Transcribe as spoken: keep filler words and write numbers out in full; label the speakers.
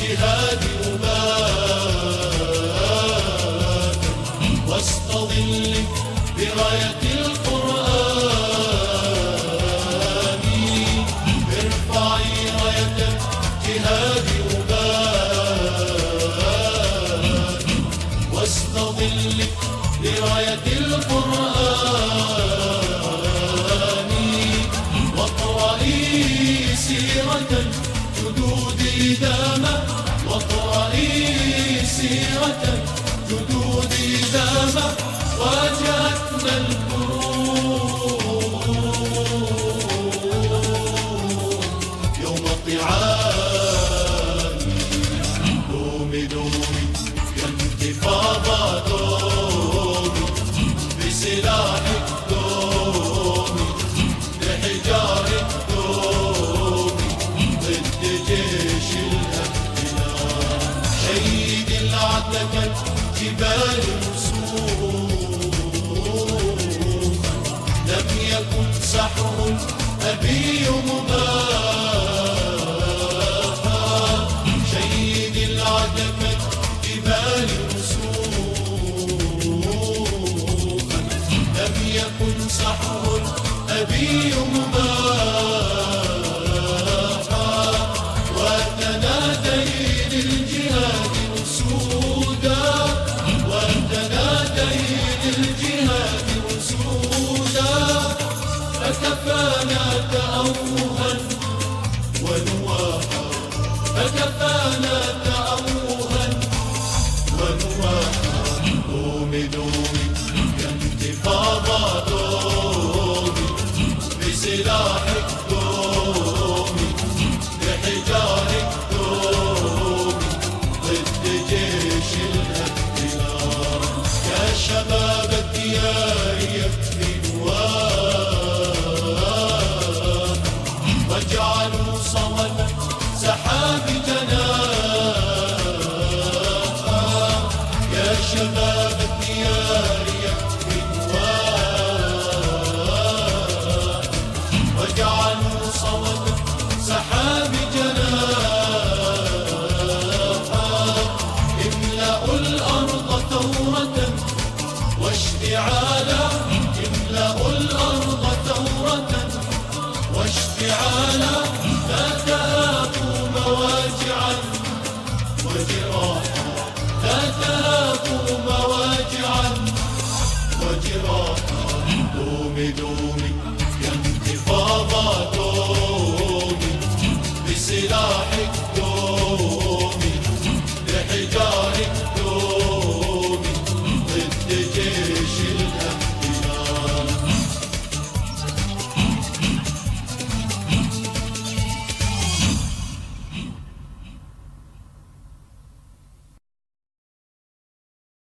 Speaker 1: الجهاد أبات وسط ظل براية القرآن. ارفعي راية الجهاد أبات وسط ظل براية القرآن. واقرئي سيرة الجدود داما، واقرئي سيرة الجدود داما. واجهتنا الكروب يوم الطعام. دومي دومي يا انتفاضة دومي بسلاحك دومي بحجارك دومي ضد جيش الاحتلال. شيد العتكة جبال رسوخا، لم يكن سحر أبي مباحا. شيد العتكة جبال رسوخا، لم يكن سحر أبي مباحا. وتنادي للجهاد أسودا، وتنادي للجهاد أسودا. فكفانا تأوها ونواحا، فكفانا تأوها ونواحا. دومي دومي يا انتفاضة دومي بسلاحك دومي بحجارك دومي ضد جيش الاحتلال. يا شباب الديار يكفي نواح، واجعلوا صوت سحاب جناحا. يا شباب الديار يكفي نواح، واجعلوا صوت سحاب جناحا. املأوا الأرض ثورة واشتعالا، املأوا الأرض ثورة واشتعالا. لا تهابوا مواجعا وجراحا، لا تهابوا مواجعا وجراحا. دومي دومي يا انتفاضة دومي